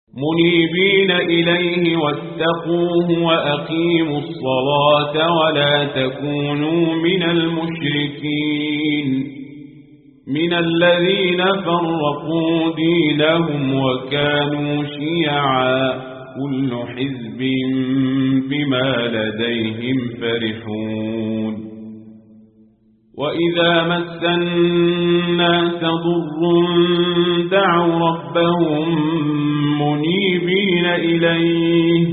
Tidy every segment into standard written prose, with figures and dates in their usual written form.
منيبين إليه واتقوه وأقيموا الصلاة ولا تكونوا من المشركين من الذين فرقوا دينهم وكانوا شيعا كل حزب بما لديهم فرحون وإذا مس الناس ضر دعوا ربهم منيبين إليه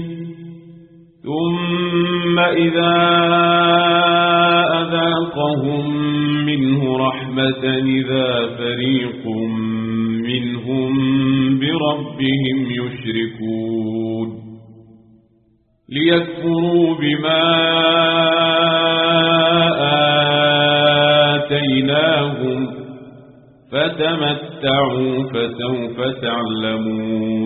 ثم إذا أذاقهم منه رحمة إذا فريق منهم بربهم يشركون ليكفروا بما آتيناهم فتمتعوا فسوف تعلمون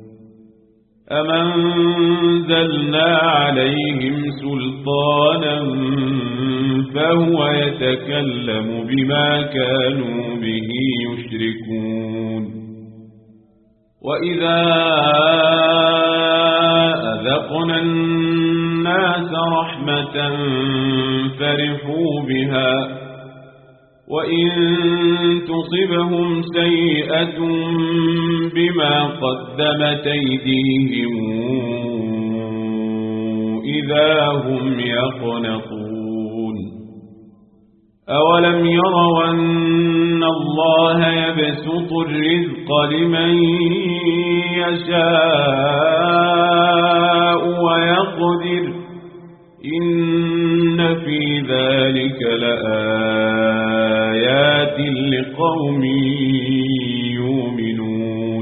أمنزلنا عليهم سلطانا فهو يتكلم بما كانوا به يشركون وإذا أذقنا الناس رحمة فرحوا بها وإن تصبهم سيئة بما قدمت أيديهم إذا هم يقنطون أولم يروا أن الله يبسط الرزق لمن يشاء ويقدر إن في ذلك لآيات لقوم يؤمنون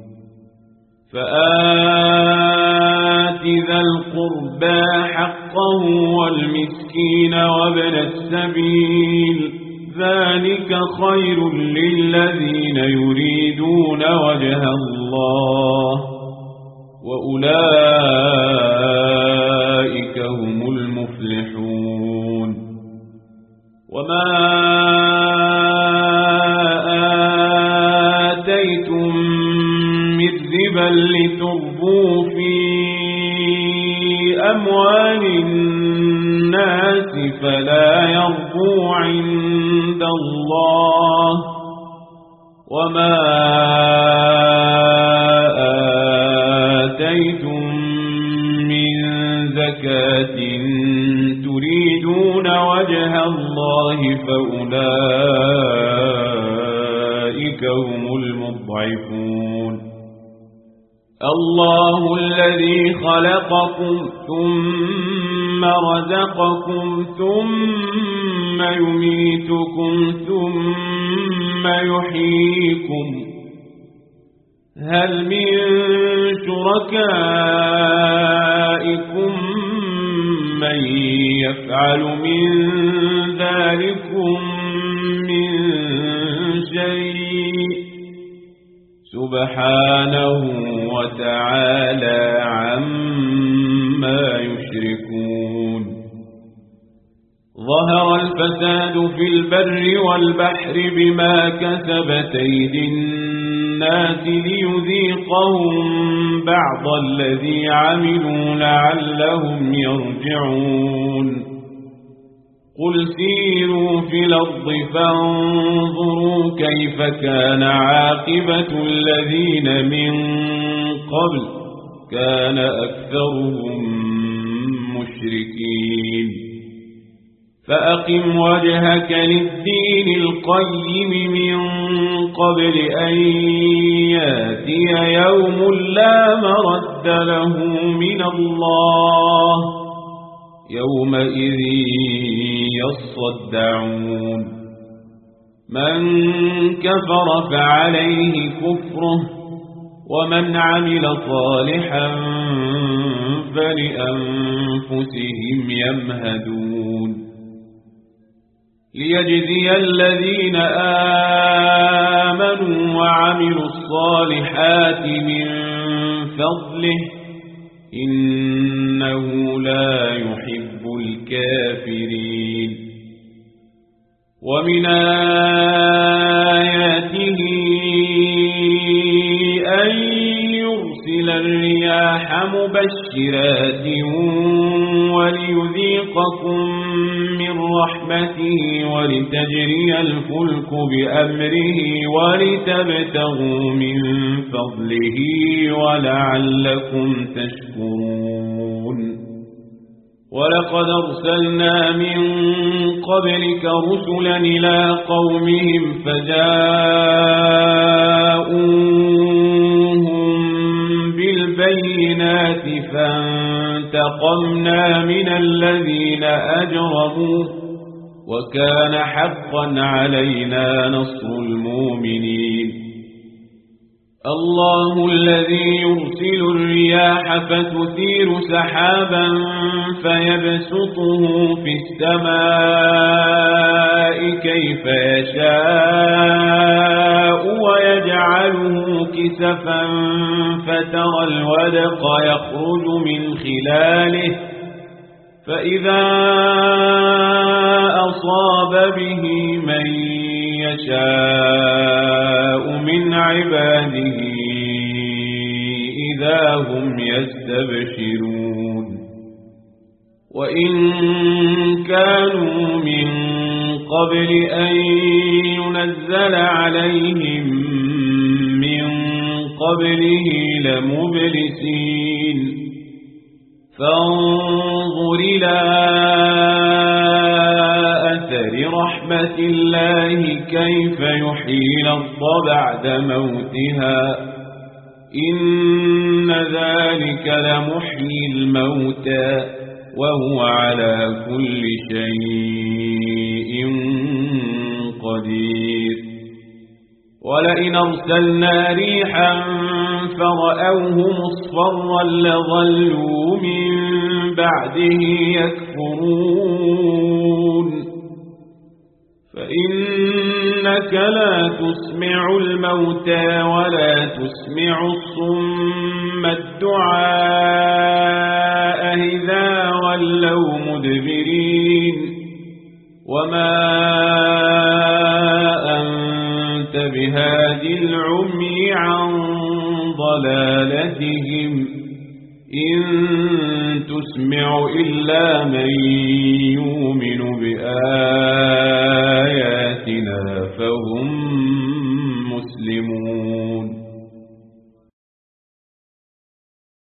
فآت ذا القربى حقه والمسكين وابن السبيل ذلك خير للذين يريدون وجه الله وأولئك هم المفلحون وما آتيتم من ربا لتربوا في أموال الناس فلا يربو عند الله وما آتيتم من زكاة تريدون وجه الله فأولئك هم المضعفون الله الذي خلقكم ثم رزقكم ثم يميتكم ثم يحييكم هل من شركائكم من يفعل من ذلكم من شيء سبحانه وتعالى عما يشركون ظهر الفساد في البر والبحر بما كسبت أيدي الناس ليذيقهم بعض الذي عملوا لعلهم يرجعون قل سيروا في الأرض فانظروا كيف كان عاقبة الذين من قبل كان أكثرهم مشركين فأقم وجهك للدين القيم من قبل أن ياتي يوم لا مرد له من الله يومئذ يصدعون من كفر فعليه كفره ومن عمل صالحا فلأنفسهم يمهدون ليجزي الذين آمنوا وعملوا الصالحات من فضله إنه لا يحب الكافرين ومن آياته أن يرسل ليرسل الرياح مبشرات وليذيقكم من رحمته ولتجري الفلك بأمره ولتبتغوا من فضله ولعلكم تشكرون ولقد أرسلنا من قبلك رسلا إلى قومهم فجاءوهم بالبينات فانتقمنا من الذين أجرموا وكان حقا علينا نصر المؤمنين الله الذي يرسل الرياح فتثير سحابا فيبسطه في السماء كيف يشاء ويجعله كسفا فترى الودق يخرج من خلاله فإذا أصاب به من يشاء من عباده إذا هم يستبشرون وإن كانوا من قبل أن ينزل عليهم من قبله لمبلسين فانظر إلى أثر رحمة الله كيف يحيي الأرض بعد موتها إن ذلك لمحيي الموتى وهو على كل شيء قدير ولئن أرسلنا ريحا فرأوه مصفرا لظلوا من بعده يكفرون فإنك لا تسمع الموتى ولا تسمع الصم الدعاء إذا ولوا مدبرين وما أنت بهاد العمي عن ضلالتهم إن تسمع إلا من